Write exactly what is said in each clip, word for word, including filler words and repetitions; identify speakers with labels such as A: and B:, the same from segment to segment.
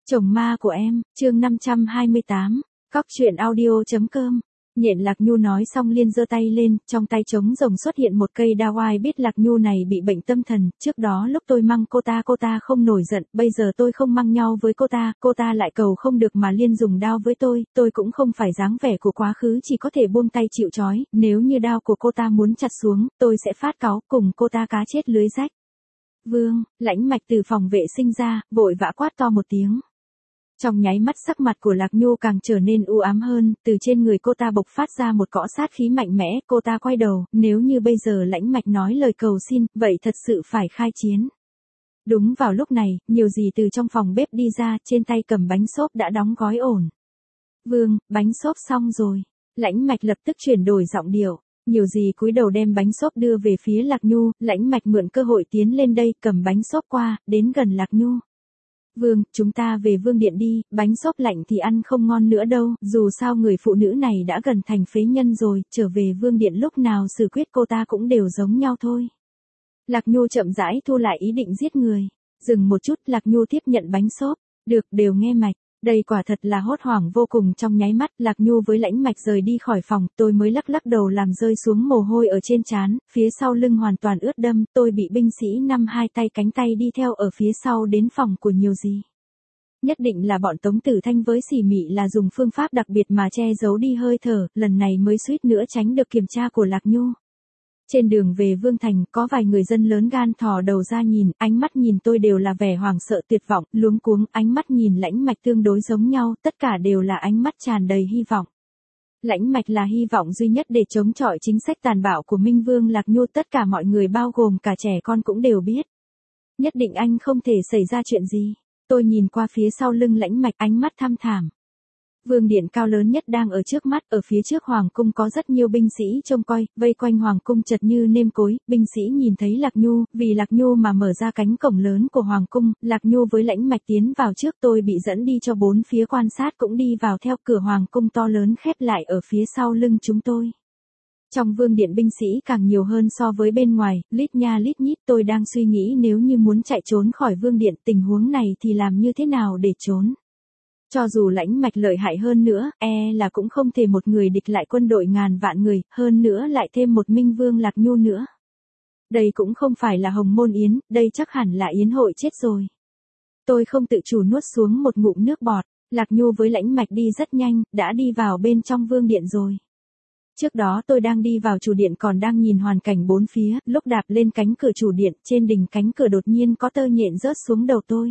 A: Chồng ma của em, chương năm trăm hai mươi tám, cóc truyện audio.com. Nhện Lạc Nhu nói xong liền giơ tay lên, trong tay trống rồng xuất hiện một cây đao. Ai biết Lạc Nhu này bị bệnh tâm thần, trước đó lúc tôi măng cô ta cô ta không nổi giận, bây giờ tôi không măng nhau với cô ta, cô ta lại cầu không được mà liên dùng đao với tôi, tôi cũng không phải dáng vẻ của quá khứ chỉ có thể buông tay chịu trói, nếu như đao của cô ta muốn chặt xuống, tôi sẽ phát cáu, cùng cô ta cá chết lưới rách. Vương, Lãnh Mạch từ phòng vệ sinh ra, vội vã quát to một tiếng. Trong nháy mắt sắc mặt của Lạc Nhu càng trở nên u ám hơn, từ trên người cô ta bộc phát ra một cỗ sát khí mạnh mẽ, cô ta quay đầu, nếu như bây giờ Lãnh Mạch nói lời cầu xin, vậy thật sự phải khai chiến. Đúng vào lúc này, nhiều gì từ trong phòng bếp đi ra, trên tay cầm bánh xốp đã đóng gói ổn. Vương, bánh xốp xong rồi. Lãnh Mạch lập tức chuyển đổi giọng điệu. Nhiều gì cúi đầu đem bánh xốp đưa về phía Lạc Nhu, Lãnh Mạch mượn cơ hội tiến lên đây, cầm bánh xốp qua, đến gần Lạc Nhu. Vương, chúng ta về vương điện đi, bánh xốp lạnh thì ăn không ngon nữa đâu, dù sao người phụ nữ này đã gần thành phế nhân rồi, trở về vương điện lúc nào xử quyết cô ta cũng đều giống nhau thôi. Lạc Nhu chậm rãi thu lại ý định giết người. Dừng một chút, Lạc Nhu tiếp nhận bánh xốp. Được, đều nghe Mạch. Đây quả thật là hốt hoảng vô cùng. Trong nháy mắt, Lạc Nhu với Lãnh Mạch rời đi khỏi phòng, tôi mới lắc lắc đầu làm rơi xuống mồ hôi ở trên trán, phía sau lưng hoàn toàn ướt đẫm, tôi bị binh sĩ nắm hai tay cánh tay đi theo ở phía sau đến phòng của Nhiều gì. Nhất định là bọn Tống Tử Thanh với Xỉ Mị là dùng phương pháp đặc biệt mà che giấu đi hơi thở, lần này mới suýt nữa tránh được kiểm tra của Lạc Nhu. Trên đường về Vương Thành, có vài người dân lớn gan thò đầu ra nhìn, ánh mắt nhìn tôi đều là vẻ hoảng sợ tuyệt vọng, luống cuống, ánh mắt nhìn Lãnh Mạch tương đối giống nhau, tất cả đều là ánh mắt tràn đầy hy vọng. Lãnh Mạch là hy vọng duy nhất để chống chọi chính sách tàn bạo của Minh Vương Lạc Nhu, tất cả mọi người bao gồm cả trẻ con cũng đều biết. Nhất định anh không thể xảy ra chuyện gì. Tôi nhìn qua phía sau lưng Lãnh Mạch, ánh mắt thăm thẳm. Vương điện cao lớn nhất đang ở trước mắt, ở phía trước hoàng cung có rất nhiều binh sĩ trông coi, vây quanh hoàng cung chật như nêm cối, binh sĩ nhìn thấy Lạc Nhu, vì Lạc Nhu mà mở ra cánh cổng lớn của hoàng cung, Lạc Nhu với Lãnh Mạch tiến vào trước, tôi bị dẫn đi cho bốn phía quan sát cũng đi vào theo, cửa hoàng cung to lớn khép lại ở phía sau lưng chúng tôi. Trong vương điện binh sĩ càng nhiều hơn so với bên ngoài, lít nha lít nhít, tôi đang suy nghĩ nếu như muốn chạy trốn khỏi vương điện, tình huống này thì làm như thế nào để trốn. Cho dù Lãnh Mạch lợi hại hơn nữa, e là cũng không thể một người địch lại quân đội ngàn vạn người, hơn nữa lại thêm một Minh Vương Lạc Nhu nữa. Đây cũng không phải là Hồng Môn Yến, đây chắc hẳn là yến hội chết rồi. Tôi không tự chủ nuốt xuống một ngụm nước bọt, Lạc Nhu với Lãnh Mạch đi rất nhanh, đã đi vào bên trong vương điện rồi. Trước đó tôi đang đi vào chủ điện còn đang nhìn hoàn cảnh bốn phía, lúc đạp lên cánh cửa chủ điện, trên đỉnh cánh cửa đột nhiên có tơ nhện rớt xuống đầu tôi.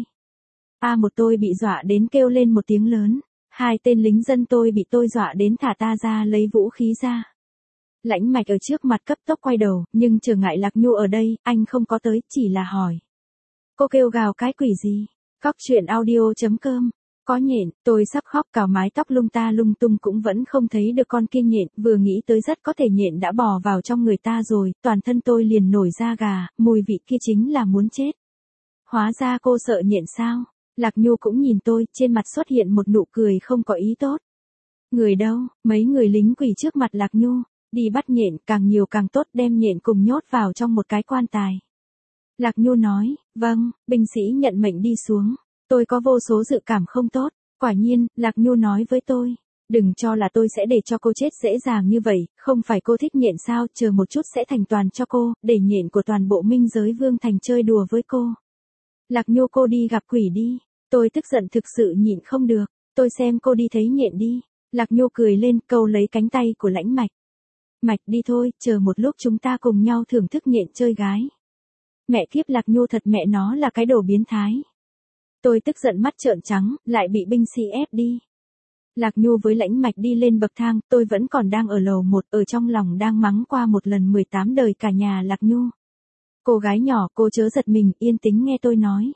A: A một tôi bị dọa đến kêu lên một tiếng lớn, hai tên lính dân tôi bị tôi dọa đến thả ta ra lấy vũ khí ra. Lãnh Mạch ở trước mặt cấp tốc quay đầu, nhưng trở ngại Lạc Nhu ở đây, anh không có tới, chỉ là hỏi. Cô kêu gào cái quỷ gì? Cóc truyện audio.com. Có nhện, tôi sắp khóc cào mái tóc lung ta lung tung cũng vẫn không thấy được con kia nhện, vừa nghĩ tới rất có thể nhện đã bò vào trong người ta rồi, toàn thân tôi liền nổi da gà, mùi vị kia chính là muốn chết. Hóa ra cô sợ nhện sao? Lạc Nhu cũng nhìn tôi, trên mặt xuất hiện một nụ cười không có ý tốt. Người đâu? Mấy người lính quỳ trước mặt Lạc Nhu, đi bắt nhện, càng nhiều càng tốt, đem nhện cùng nhốt vào trong một cái quan tài. Lạc Nhu nói, vâng, binh sĩ nhận mệnh đi xuống. Tôi có vô số dự cảm không tốt, quả nhiên, Lạc Nhu nói với tôi. Đừng cho là tôi sẽ để cho cô chết dễ dàng như vậy, không phải cô thích nhện sao, chờ một chút sẽ thành toàn cho cô, để nhện của toàn bộ minh giới Vương Thành chơi đùa với cô. Lạc Nhu cô đi gặp quỷ đi. Tôi tức giận thực sự nhịn không được, tôi xem cô đi thấy nhện đi. Lạc Nhu cười lên, câu lấy cánh tay của Lãnh Mạch. Mạch đi thôi, chờ một lúc chúng ta cùng nhau thưởng thức nhện chơi gái. Mẹ kiếp, Lạc Nhu thật mẹ nó là cái đồ biến thái. Tôi tức giận mắt trợn trắng, lại bị binh sĩ ép đi. Lạc Nhu với Lãnh Mạch đi lên bậc thang, tôi vẫn còn đang ở lầu một, ở trong lòng đang mắng qua một lần mười tám đời cả nhà Lạc Nhu. Cô gái nhỏ, cô chớ giật mình, yên tĩnh nghe tôi nói.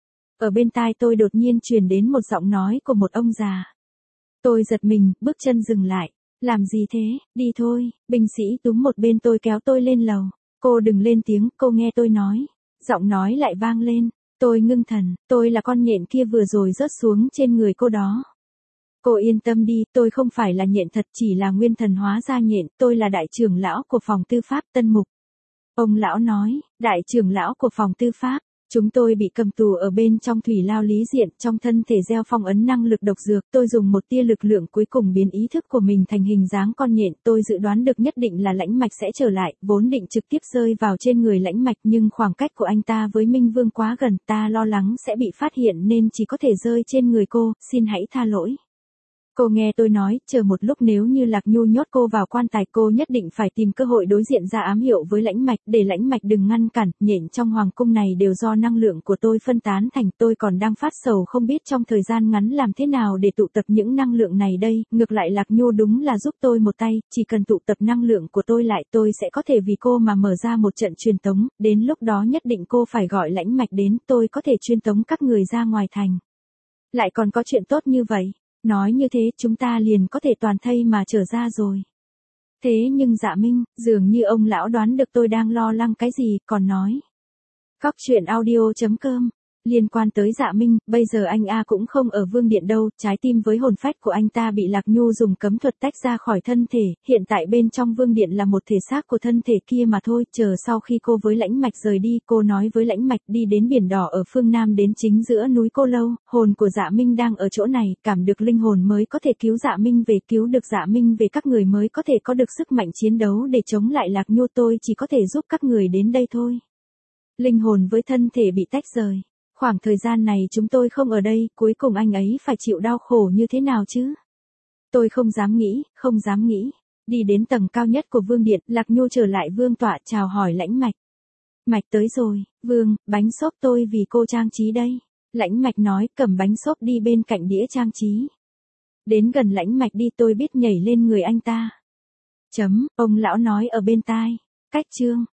A: Ở bên tai tôi đột nhiên truyền đến một giọng nói của một ông già. Tôi giật mình, bước chân dừng lại. Làm gì thế, đi thôi, binh sĩ túm một bên tôi kéo tôi lên lầu. Cô đừng lên tiếng, cô nghe tôi nói. Giọng nói lại vang lên. Tôi ngưng thần, tôi là con nhện kia vừa rồi rớt xuống trên người cô đó. Cô yên tâm đi, tôi không phải là nhện thật, chỉ là nguyên thần hóa ra nhện, tôi là đại trưởng lão của phòng tư pháp Tân Mục. Ông lão nói, đại trưởng lão của phòng tư pháp. Chúng tôi bị cầm tù ở bên trong thủy lao lý diện, trong thân thể gieo phong ấn năng lực độc dược, tôi dùng một tia lực lượng cuối cùng biến ý thức của mình thành hình dáng con nhện, tôi dự đoán được nhất định là Lãnh Mạch sẽ trở lại, vốn định trực tiếp rơi vào trên người Lãnh Mạch nhưng khoảng cách của anh ta với Minh Vương quá gần, ta lo lắng sẽ bị phát hiện nên chỉ có thể rơi trên người cô, xin hãy tha lỗi. Cô nghe tôi nói, chờ một lúc nếu như Lạc Nhu nhốt cô vào quan tài cô nhất định phải tìm cơ hội đối diện ra ám hiệu với Lãnh Mạch để Lãnh Mạch đừng ngăn cản, nhện trong hoàng cung này đều do năng lượng của tôi phân tán thành, tôi còn đang phát sầu không biết trong thời gian ngắn làm thế nào để tụ tập những năng lượng này đây, ngược lại Lạc Nhu đúng là giúp tôi một tay, chỉ cần tụ tập năng lượng của tôi lại tôi sẽ có thể vì cô mà mở ra một trận truyền tống, đến lúc đó nhất định cô phải gọi Lãnh Mạch đến, tôi có thể truyền tống các người ra ngoài thành. Lại còn có chuyện tốt như vậy. Nói như thế chúng ta liền có thể toàn thây mà trở ra rồi. Thế nhưng Dạ Minh, dường như ông lão đoán được tôi đang lo lắng cái gì, còn nói. Cóc truyện audio chấm com Liên quan tới Dạ Minh, bây giờ anh A cũng không ở Vương Điện đâu, trái tim với hồn phách của anh ta bị Lạc Nhu dùng cấm thuật tách ra khỏi thân thể, hiện tại bên trong Vương Điện là một thể xác của thân thể kia mà thôi, chờ sau khi cô với Lãnh Mạch rời đi, cô nói với Lãnh Mạch đi đến biển đỏ ở phương Nam đến chính giữa núi Cô Lâu, hồn của Dạ Minh đang ở chỗ này, cảm được linh hồn mới có thể cứu Dạ Minh về, cứu được Dạ Minh về các người mới có thể có được sức mạnh chiến đấu để chống lại Lạc Nhu, tôi chỉ có thể giúp các người đến đây thôi. Linh hồn với thân thể bị tách rời. Khoảng thời gian này chúng tôi không ở đây, cuối cùng anh ấy phải chịu đau khổ như thế nào chứ? Tôi không dám nghĩ, không dám nghĩ. Đi đến tầng cao nhất của Vương Điện, Lạc Nhu trở lại vương tọa chào hỏi Lãnh Mạch. Mạch tới rồi, Vương, bánh xốp tôi vì cô trang trí đây. Lãnh Mạch nói, cầm bánh xốp đi bên cạnh đĩa trang trí. Đến gần Lãnh Mạch đi tôi biết nhảy lên người anh ta. Chấm, ông lão nói ở bên tai. Cách chương.